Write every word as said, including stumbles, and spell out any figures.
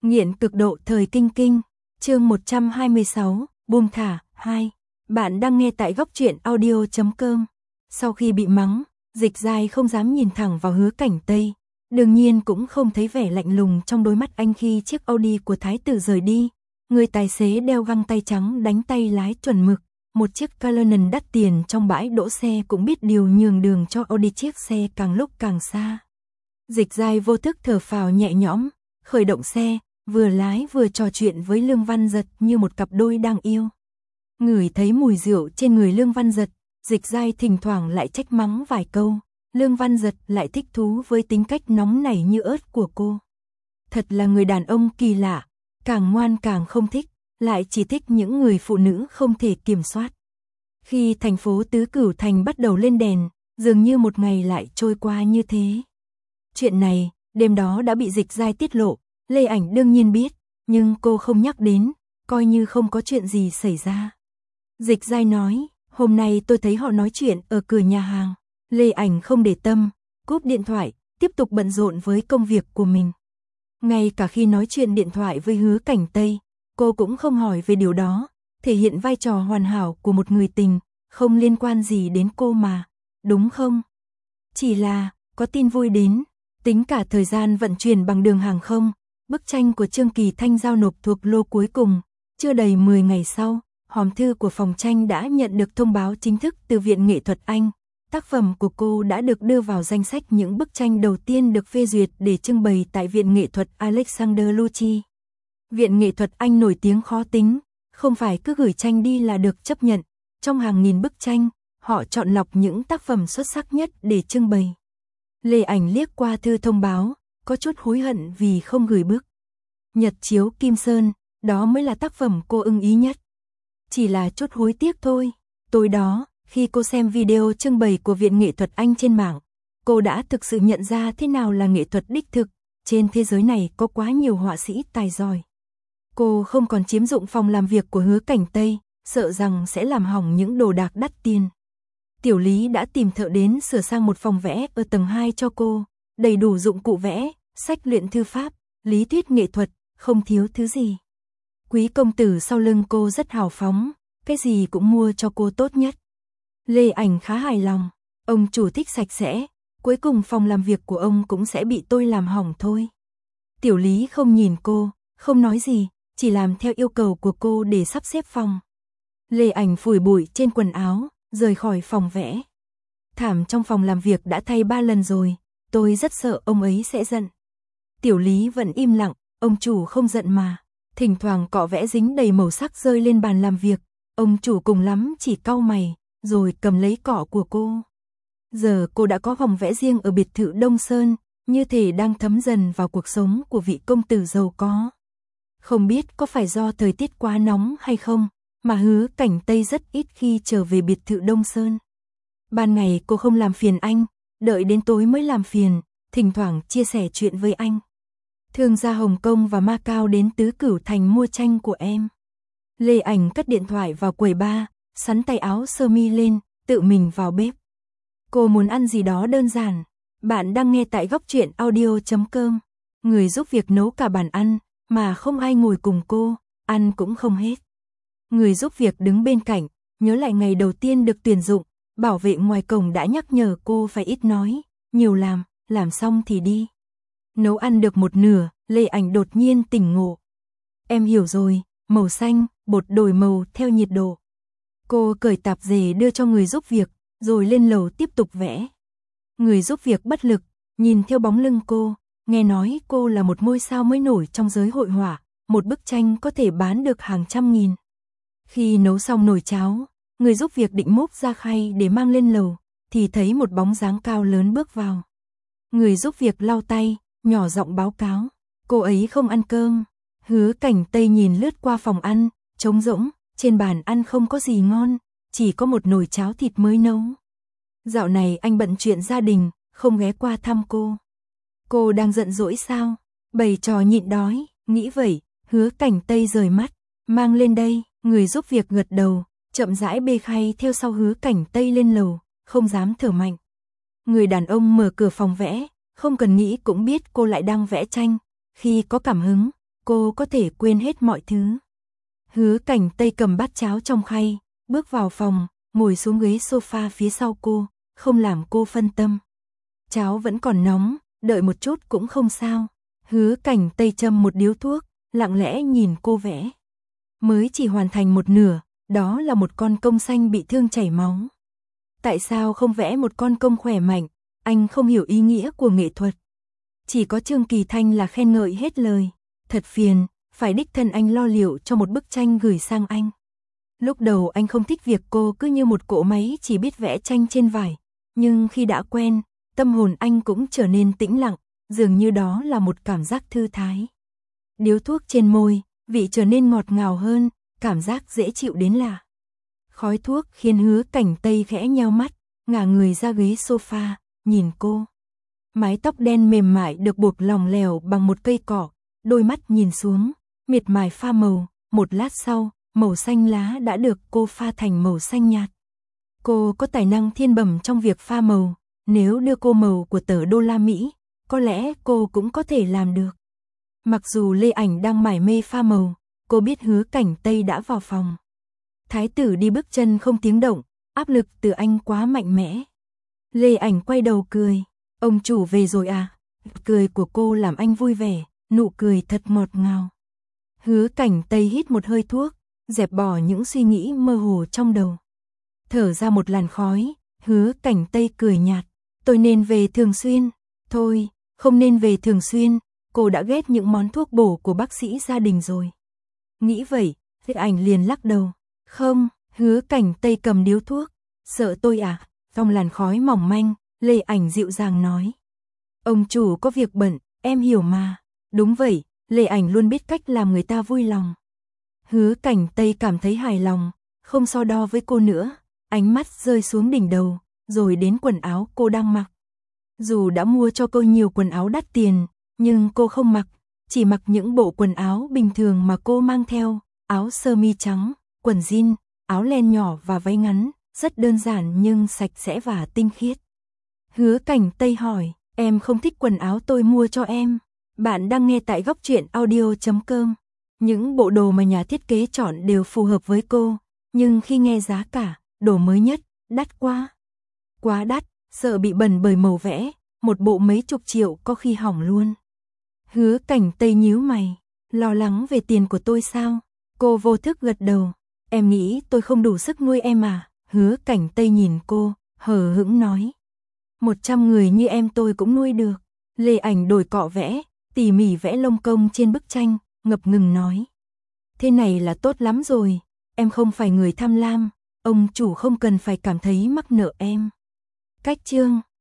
Nghiện cực độ thời kinh kinh, chương một trăm hai mươi sáu, buông thả, hai. Bạn đang nghe tại góc truyện audio chấm com. Sau khi bị mắng, Dịch Giai không dám nhìn thẳng vào Hứa Cảnh Tây. Đương nhiên cũng không thấy vẻ lạnh lùng trong đôi mắt anh khi chiếc Audi của thái tử rời đi. Người tài xế đeo găng tay trắng đánh tay lái chuẩn mực. Một chiếc Cullinan đắt tiền trong bãi đỗ xe cũng biết điều nhường đường cho Audi, chiếc xe càng lúc càng xa. Dịch Giai vô thức thở phào nhẹ nhõm, khởi động xe, vừa lái vừa trò chuyện với Lương Văn Dật như một cặp đôi đang yêu. Ngửi thấy mùi rượu trên người Lương Văn Dật, Dịch Giai thỉnh thoảng lại trách mắng vài câu. Lương Văn Dật lại thích thú với tính cách nóng nảy như ớt của cô. Thật là người đàn ông kỳ lạ, càng ngoan càng không thích, lại chỉ thích những người phụ nữ không thể kiểm soát. Khi thành phố Tứ Cửu Thành bắt đầu lên đèn, dường như một ngày lại trôi qua như thế. Chuyện này, đêm đó đã bị Dịch Giai tiết lộ, Lê Ảnh đương nhiên biết, nhưng cô không nhắc đến, coi như không có chuyện gì xảy ra. Dịch Giai nói, hôm nay tôi thấy họ nói chuyện ở cửa nhà hàng. Lê Ảnh không để tâm, cúp điện thoại, tiếp tục bận rộn với công việc của mình. Ngay cả khi nói chuyện điện thoại với Hứa Cảnh Tây, cô cũng không hỏi về điều đó, thể hiện vai trò hoàn hảo của một người tình, không liên quan gì đến cô mà, đúng không? Chỉ là, có tin vui đến, tính cả thời gian vận chuyển bằng đường hàng không, bức tranh của Trương Kỳ Thanh giao nộp thuộc lô cuối cùng, chưa đầy mười ngày sau, hòm thư của phòng tranh đã nhận được thông báo chính thức từ Viện Nghệ thuật Anh. Tác phẩm của cô đã được đưa vào danh sách những bức tranh đầu tiên được phê duyệt để trưng bày tại Viện Nghệ thuật Alexander Lucci. Viện Nghệ thuật Anh nổi tiếng khó tính, không phải cứ gửi tranh đi là được chấp nhận. Trong hàng nghìn bức tranh, họ chọn lọc những tác phẩm xuất sắc nhất để trưng bày. Lê Ảnh liếc qua thư thông báo, có chút hối hận vì không gửi bức Nhật chiếu Kim Sơn, đó mới là tác phẩm cô ưng ý nhất. Chỉ là chút hối tiếc thôi. Tối đó, khi cô xem video trưng bày của Viện Nghệ thuật Anh trên mạng, cô đã thực sự nhận ra thế nào là nghệ thuật đích thực. Trên thế giới này có quá nhiều họa sĩ tài giỏi. Cô không còn chiếm dụng phòng làm việc của Hứa Cảnh Tây, sợ rằng sẽ làm hỏng những đồ đạc đắt tiền. Tiểu Lý đã tìm thợ đến sửa sang một phòng vẽ ở tầng hai cho cô, đầy đủ dụng cụ vẽ, sách luyện thư pháp, lý thuyết nghệ thuật, không thiếu thứ gì. Quý công tử sau lưng cô rất hào phóng, cái gì cũng mua cho cô tốt nhất. Lê Ảnh khá hài lòng, ông chủ thích sạch sẽ, cuối cùng phòng làm việc của ông cũng sẽ bị tôi làm hỏng thôi. Tiểu Lý không nhìn cô, không nói gì, chỉ làm theo yêu cầu của cô để sắp xếp phòng. Lê Ảnh phủi bụi trên quần áo, rời khỏi phòng vẽ. Thảm trong phòng làm việc đã thay ba lần rồi, tôi rất sợ ông ấy sẽ giận. Tiểu Lý vẫn im lặng, ông chủ không giận mà. Thỉnh thoảng cọ vẽ dính đầy màu sắc rơi lên bàn làm việc, ông chủ cùng lắm chỉ cau mày, rồi cầm lấy cọ của cô. Giờ cô đã có phòng vẽ riêng ở biệt thự Đông Sơn, như thể đang thấm dần vào cuộc sống của vị công tử giàu có. Không biết có phải do thời tiết quá nóng hay không, mà Hứa Cảnh Tây rất ít khi trở về biệt thự Đông Sơn. Ban ngày cô không làm phiền anh, đợi đến tối mới làm phiền, thỉnh thoảng chia sẻ chuyện với anh. Thương gia Hồng Kông và Macau đến Tứ Cửu Thành mua tranh của em. Lê Ảnh cất điện thoại vào quầy bar, sắn tay áo sơ mi lên, tự mình vào bếp. Cô muốn ăn gì đó đơn giản. Bạn đang nghe tại góc truyện audio chấm com. Người giúp việc nấu cả bàn ăn, mà không ai ngồi cùng cô, ăn cũng không hết. Người giúp việc đứng bên cạnh, nhớ lại ngày đầu tiên được tuyển dụng, bảo vệ ngoài cổng đã nhắc nhở cô phải ít nói, nhiều làm, làm xong thì đi. Nấu ăn được một nửa, Lê Ảnh đột nhiên tỉnh ngộ. Em hiểu rồi, màu xanh, bột đổi màu theo nhiệt độ. Cô cởi tạp dề đưa cho người giúp việc, rồi lên lầu tiếp tục vẽ. Người giúp việc bất lực, nhìn theo bóng lưng cô, nghe nói cô là một ngôi sao mới nổi trong giới hội họa, một bức tranh có thể bán được hàng trăm nghìn. Khi nấu xong nồi cháo, người giúp việc định múc ra khay để mang lên lầu, thì thấy một bóng dáng cao lớn bước vào. Người giúp việc lau tay, nhỏ giọng báo cáo, cô ấy không ăn cơm. Hứa Cảnh Tây nhìn lướt qua phòng ăn, trống rỗng, trên bàn ăn không có gì ngon, chỉ có một nồi cháo thịt mới nấu. Dạo này anh bận chuyện gia đình, không ghé qua thăm cô. Cô đang giận dỗi sao? Bày trò nhịn đói, nghĩ vậy, Hứa Cảnh Tây rời mắt, mang lên đây, người giúp việc gật đầu, chậm rãi bê khay theo sau Hứa Cảnh Tây lên lầu, không dám thở mạnh. Người đàn ông mở cửa phòng vẽ, không cần nghĩ cũng biết cô lại đang vẽ tranh. Khi có cảm hứng, cô có thể quên hết mọi thứ. Hứa Cảnh Tây cầm bát cháo trong khay, bước vào phòng, ngồi xuống ghế sofa phía sau cô, không làm cô phân tâm. Cháo vẫn còn nóng, đợi một chút cũng không sao. Hứa Cảnh Tây châm một điếu thuốc, lặng lẽ nhìn cô vẽ. Mới chỉ hoàn thành một nửa, đó là một con công xanh bị thương chảy máu. Tại sao không vẽ một con công khỏe mạnh? Anh không hiểu ý nghĩa của nghệ thuật. Chỉ có Trương Kỳ Thanh là khen ngợi hết lời. Thật phiền, phải đích thân anh lo liệu cho một bức tranh gửi sang anh. Lúc đầu anh không thích việc cô cứ như một cỗ máy chỉ biết vẽ tranh trên vải. Nhưng khi đã quen, tâm hồn anh cũng trở nên tĩnh lặng, dường như đó là một cảm giác thư thái. Điếu thuốc trên môi, vị trở nên ngọt ngào hơn, cảm giác dễ chịu đến lạ. Khói thuốc khiến Hứa Cảnh Tây khẽ nheo mắt, ngả người ra ghế sofa, nhìn cô. Mái tóc đen mềm mại được buộc lỏng lẻo bằng một cây cỏ, đôi mắt nhìn xuống, miệt mài pha màu, một lát sau, màu xanh lá đã được cô pha thành màu xanh nhạt. Cô có tài năng thiên bẩm trong việc pha màu, nếu đưa cô màu của tờ đô la Mỹ, có lẽ cô cũng có thể làm được. Mặc dù Lê Ảnh đang mải mê pha màu, cô biết Hứa Cảnh Tây đã vào phòng. Thái tử đi bước chân không tiếng động, áp lực từ anh quá mạnh mẽ. Lê Ảnh quay đầu cười, ông chủ về rồi à? Cười của cô làm anh vui vẻ, nụ cười thật ngọt ngào. Hứa Cảnh Tây hít một hơi thuốc, dẹp bỏ những suy nghĩ mơ hồ trong đầu. Thở ra một làn khói, Hứa Cảnh Tây cười nhạt, tôi nên về thường xuyên. Thôi, không nên về thường xuyên, cô đã ghét những món thuốc bổ của bác sĩ gia đình rồi. Nghĩ vậy, Lê Ảnh liền lắc đầu. Không, Hứa Cảnh Tây cầm điếu thuốc. Sợ tôi à? Trong làn khói mỏng manh, Lê Ảnh dịu dàng nói. Ông chủ có việc bận, em hiểu mà. Đúng vậy, Lê Ảnh luôn biết cách làm người ta vui lòng. Hứa Cảnh Tây cảm thấy hài lòng, không so đo với cô nữa. Ánh mắt rơi xuống đỉnh đầu, rồi đến quần áo cô đang mặc. Dù đã mua cho cô nhiều quần áo đắt tiền, nhưng cô không mặc, chỉ mặc những bộ quần áo bình thường mà cô mang theo, áo sơ mi trắng, quần jean, áo len nhỏ và váy ngắn, rất đơn giản nhưng sạch sẽ và tinh khiết. Hứa Cảnh Tây hỏi, em không thích quần áo tôi mua cho em? Bạn đang nghe tại góc truyện audio chấm com. Những bộ đồ mà nhà thiết kế chọn đều phù hợp với cô, nhưng khi nghe giá cả, đồ mới nhất, đắt quá. Quá đắt, sợ bị bẩn bởi màu vẽ, một bộ mấy chục triệu có khi hỏng luôn. Hứa Cảnh Tây nhíu mày, lo lắng về tiền của tôi sao? Cô vô thức gật đầu, em nghĩ tôi không đủ sức nuôi em à? Hứa Cảnh Tây nhìn cô, hờ hững nói. Một trăm người như em tôi cũng nuôi được. Lê Ảnh đổi cọ vẽ, tỉ mỉ vẽ lông công trên bức tranh, ngập ngừng nói. Thế này là tốt lắm rồi, em không phải người tham lam, ông chủ không cần phải cảm thấy mắc nợ em. Cách chương